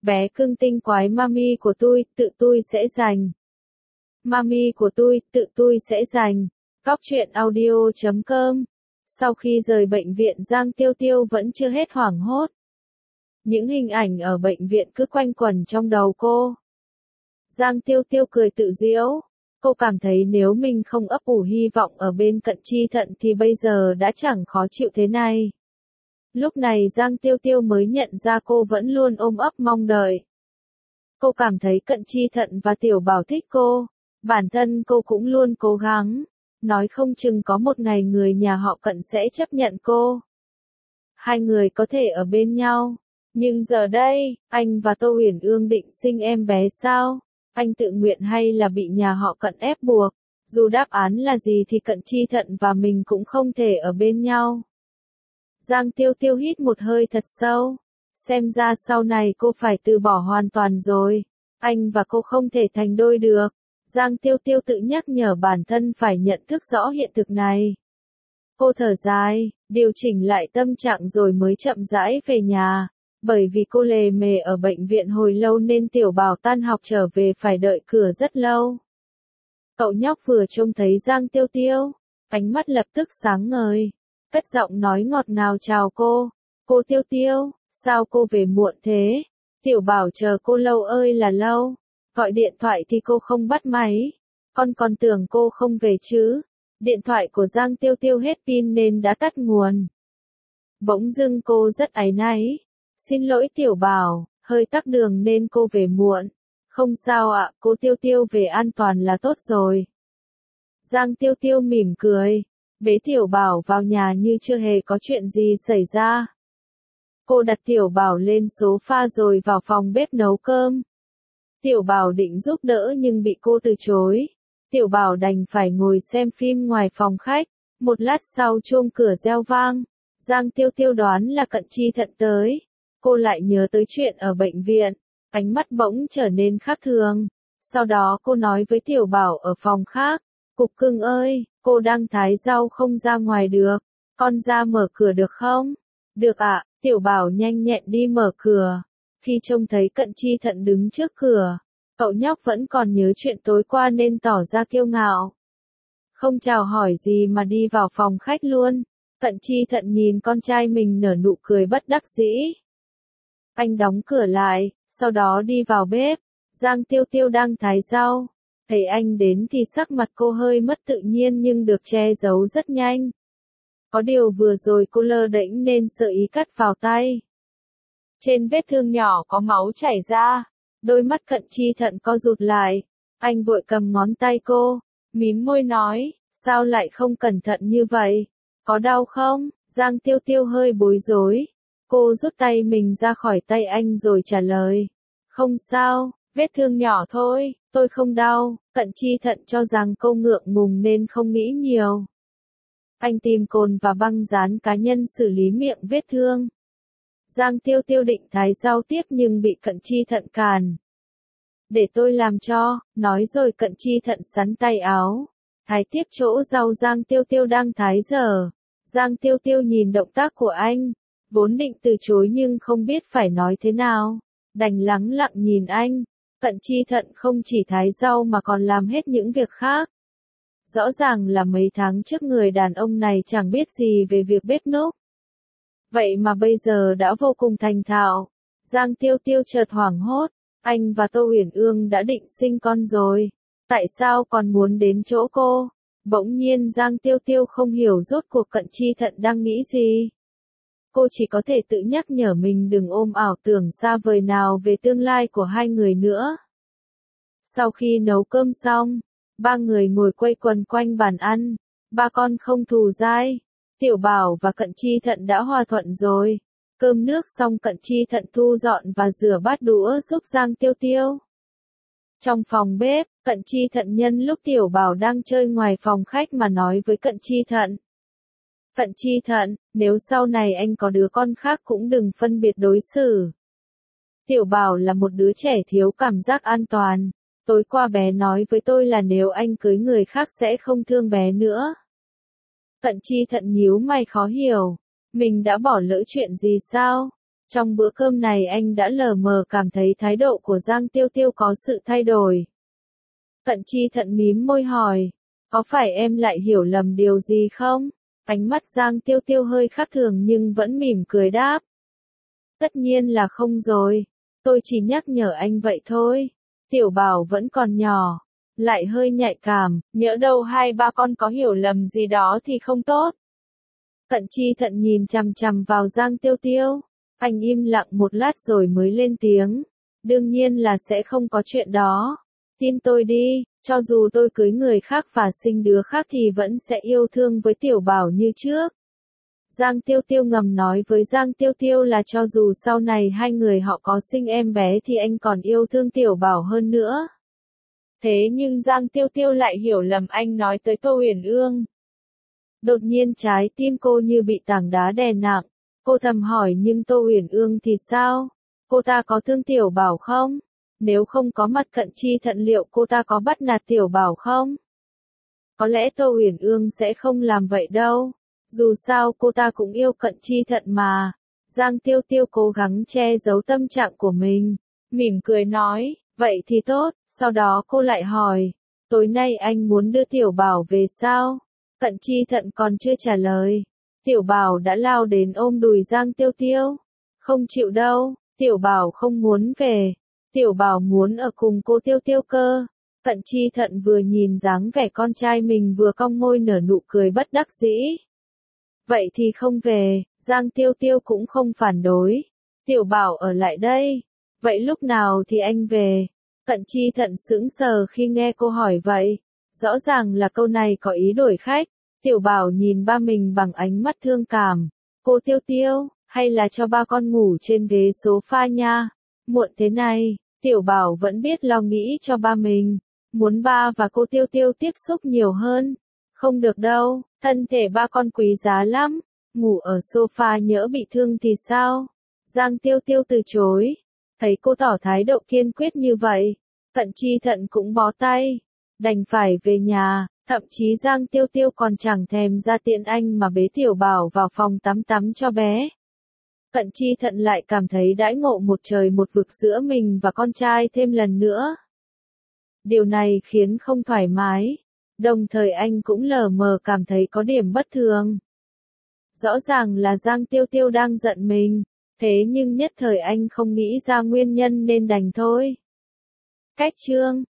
Bé cưng tinh quái mami của tôi, tự tôi sẽ giành. Mami của tôi, tự tôi sẽ giành. Cóc truyện audio.com. Sau khi rời bệnh viện Giang Tiêu Tiêu vẫn chưa hết hoảng hốt. Những hình ảnh ở bệnh viện cứ quanh quẩn trong đầu cô. Giang Tiêu Tiêu cười tự giễu. Cô cảm thấy nếu mình không ấp ủ hy vọng ở bên cận Chi Thận thì bây giờ đã chẳng khó chịu thế này. Lúc này Giang Tiêu Tiêu mới nhận ra cô vẫn luôn ôm ấp mong đợi. Cô cảm thấy cận Chi Thận và Tiểu Bảo thích cô. Bản thân cô cũng luôn cố gắng. Nói không chừng có một ngày người nhà họ Cận sẽ chấp nhận cô. Hai người có thể ở bên nhau. Nhưng giờ đây, anh và Tô Uyển Ương định sinh em bé sao? Anh tự nguyện hay là bị nhà họ Cận ép buộc? Dù đáp án là gì thì Cận Chi Thận và mình cũng không thể ở bên nhau. Giang Tiêu Tiêu hít một hơi thật sâu. Xem ra sau này cô phải từ bỏ hoàn toàn rồi. Anh và cô không thể thành đôi được. Giang Tiêu Tiêu tự nhắc nhở bản thân phải nhận thức rõ hiện thực này. Cô thở dài, điều chỉnh lại tâm trạng rồi mới chậm rãi về nhà. Bởi vì cô lề mề ở bệnh viện hồi lâu nên Tiểu Bảo tan học trở về phải đợi cửa rất lâu. Cậu nhóc vừa trông thấy Giang Tiêu Tiêu, ánh mắt lập tức sáng ngời, cất giọng nói ngọt ngào chào cô. Cô Tiêu Tiêu, sao cô về muộn thế? Tiểu Bảo chờ cô lâu ơi là lâu. Gọi điện thoại thì cô không bắt máy. Con còn tưởng cô không về chứ. Điện thoại của Giang Tiêu Tiêu hết pin nên đã tắt nguồn. Bỗng dưng cô rất áy náy. Xin lỗi Tiểu Bảo, hơi tắc đường nên cô về muộn. Không sao ạ, cô Tiêu Tiêu về an toàn là tốt rồi. Giang Tiêu Tiêu mỉm cười, bế Tiểu Bảo vào nhà như chưa hề có chuyện gì xảy ra. Cô đặt Tiểu Bảo lên sofa rồi vào phòng bếp nấu cơm. Tiểu Bảo định giúp đỡ nhưng bị cô từ chối. Tiểu Bảo đành phải ngồi xem phim ngoài phòng khách. Một lát sau chuông cửa reo vang. Giang Tiêu Tiêu đoán là Cận Chi Thận tới. Cô lại nhớ tới chuyện ở bệnh viện. Ánh mắt bỗng trở nên khác thường. Sau đó cô nói với Tiểu Bảo ở phòng khác. Cục cưng ơi, cô đang thái rau không ra ngoài được. Con ra mở cửa được không? Được ạ, Tiểu Bảo nhanh nhẹn đi mở cửa. Khi trông thấy Cận Chi Thận đứng trước cửa, cậu nhóc vẫn còn nhớ chuyện tối qua nên tỏ ra kiêu ngạo. Không chào hỏi gì mà đi vào phòng khách luôn. Cận Chi Thận nhìn con trai mình nở nụ cười bất đắc dĩ. Anh đóng cửa lại, sau đó đi vào bếp. Giang Tiêu Tiêu đang thái rau. Thấy anh đến thì sắc mặt cô hơi mất tự nhiên nhưng được che giấu rất nhanh. Có điều vừa rồi cô lơ đễnh nên sợ ý cắt vào tay. Trên vết thương nhỏ có máu chảy ra. Đôi mắt Cận Chi Thận co rụt lại. Anh vội cầm ngón tay cô, mím môi nói, sao lại không cẩn thận như vậy? Có đau không? Giang Tiêu Tiêu hơi bối rối. Cô rút tay mình ra khỏi tay anh rồi trả lời. Không sao, vết thương nhỏ thôi, tôi không đau. Cận Chi Thận cho rằng cô ngượng ngùng nên không nghĩ nhiều. Anh tìm cồn và băng dán cá nhân xử lý miệng vết thương. Giang Tiêu Tiêu định thái rau tiếp nhưng bị Cận Chi Thận cản. Để tôi làm cho, nói rồi Cận Chi Thận sắn tay áo. Thái tiếp chỗ rau Giang Tiêu Tiêu đang thái dở. Giang Tiêu Tiêu nhìn động tác của anh. Vốn định từ chối nhưng không biết phải nói thế nào. Đành lắng lặng nhìn anh. Cận Chi Thận không chỉ thái rau mà còn làm hết những việc khác. Rõ ràng là mấy tháng trước người đàn ông này chẳng biết gì về việc bếp núc. Vậy mà bây giờ đã vô cùng thành thạo. Giang Tiêu Tiêu chợt hoảng hốt. Anh và Tô Uyển Ương đã định sinh con rồi. Tại sao còn muốn đến chỗ cô? Bỗng nhiên Giang Tiêu Tiêu không hiểu rốt cuộc Cận Chi Thận đang nghĩ gì. Cô chỉ có thể tự nhắc nhở mình đừng ôm ảo tưởng xa vời nào về tương lai của hai người nữa. Sau khi nấu cơm xong, ba người ngồi quây quần quanh bàn ăn. Ba con không thù dai. Tiểu Bảo và Cận Chi Thận đã hòa thuận rồi. Cơm nước xong Cận Chi Thận thu dọn và rửa bát đũa giúp Giang Tiêu Tiêu. Trong phòng bếp, Cận Chi Thận nhân lúc Tiểu Bảo đang chơi ngoài phòng khách mà nói với Cận Chi Thận. Cận Chi Thận, nếu sau này anh có đứa con khác cũng đừng phân biệt đối xử. Tiểu Bảo là một đứa trẻ thiếu cảm giác an toàn. Tối qua bé nói với tôi là nếu anh cưới người khác sẽ không thương bé nữa. Cận Chi Thận nhíu mày khó hiểu. Mình đã bỏ lỡ chuyện gì sao? Trong bữa cơm này anh đã lờ mờ cảm thấy thái độ của Giang Tiêu Tiêu có sự thay đổi. Cận Chi Thận mím môi hỏi, có phải em lại hiểu lầm điều gì không? Ánh mắt Giang Tiêu Tiêu hơi khác thường nhưng vẫn mỉm cười đáp. Tất nhiên là không rồi, tôi chỉ nhắc nhở anh vậy thôi. Tiểu Bảo vẫn còn nhỏ, lại hơi nhạy cảm, nhỡ đâu hai ba con có hiểu lầm gì đó thì không tốt. Cận Chi Thận nhìn chằm chằm vào Giang Tiêu Tiêu, anh im lặng một lát rồi mới lên tiếng. Đương nhiên là sẽ không có chuyện đó. Tin tôi đi, cho dù tôi cưới người khác và sinh đứa khác thì vẫn sẽ yêu thương với Tiểu Bảo như trước. Giang Tiêu Tiêu ngầm nói với Giang Tiêu Tiêu là cho dù sau này hai người họ có sinh em bé thì anh còn yêu thương Tiểu Bảo hơn nữa. Thế nhưng Giang Tiêu Tiêu lại hiểu lầm anh nói tới Tô Uyển Ương. Đột nhiên trái tim cô như bị tảng đá đè nặng. Cô thầm hỏi nhưng Tô Uyển Ương thì sao? Cô ta có thương Tiểu Bảo không? Nếu không có mặt Cận Chi Thận liệu cô ta có bắt nạt Tiểu Bảo không? Có lẽ Tô Uyển Ương sẽ không làm vậy đâu. Dù sao cô ta cũng yêu Cận Chi Thận mà. Giang Tiêu Tiêu cố gắng che giấu tâm trạng của mình. Mỉm cười nói, vậy thì tốt. Sau đó cô lại hỏi, tối nay anh muốn đưa Tiểu Bảo về sao? Cận Chi Thận còn chưa trả lời. Tiểu Bảo đã lao đến ôm đùi Giang Tiêu Tiêu. Không chịu đâu, Tiểu Bảo không muốn về. Tiểu Bảo muốn ở cùng cô Tiêu Tiêu cơ. Cận Chi Thận vừa nhìn dáng vẻ con trai mình vừa cong môi nở nụ cười bất đắc dĩ. Vậy thì không về, Giang Tiêu Tiêu cũng không phản đối. Tiểu Bảo ở lại đây. Vậy lúc nào thì anh về? Cận Chi Thận sững sờ khi nghe cô hỏi vậy. Rõ ràng là câu này có ý đổi khách. Tiểu Bảo nhìn ba mình bằng ánh mắt thương cảm. Cô Tiêu Tiêu, hay là cho ba con ngủ trên ghế sofa nha. Muộn thế này, Tiểu Bảo vẫn biết lo nghĩ cho ba mình. Muốn ba và cô Tiêu Tiêu tiếp xúc nhiều hơn. Không được đâu, thân thể ba con quý giá lắm. Ngủ ở sofa nhỡ bị thương thì sao? Giang Tiêu Tiêu từ chối. Thấy cô tỏ thái độ kiên quyết như vậy, Cận Chi Thận cũng bó tay. Đành phải về nhà. Thậm chí Giang Tiêu Tiêu còn chẳng thèm ra tiện anh mà bế Tiểu Bảo vào phòng tắm tắm cho bé. Cận Chi Thận lại cảm thấy đãi ngộ một trời một vực giữa mình và con trai thêm lần nữa. Điều này khiến không thoải mái. Đồng thời anh cũng lờ mờ cảm thấy có điểm bất thường. Rõ ràng là Giang Tiêu Tiêu đang giận mình. Thế nhưng nhất thời anh không nghĩ ra nguyên nhân nên đành thôi. Cách chương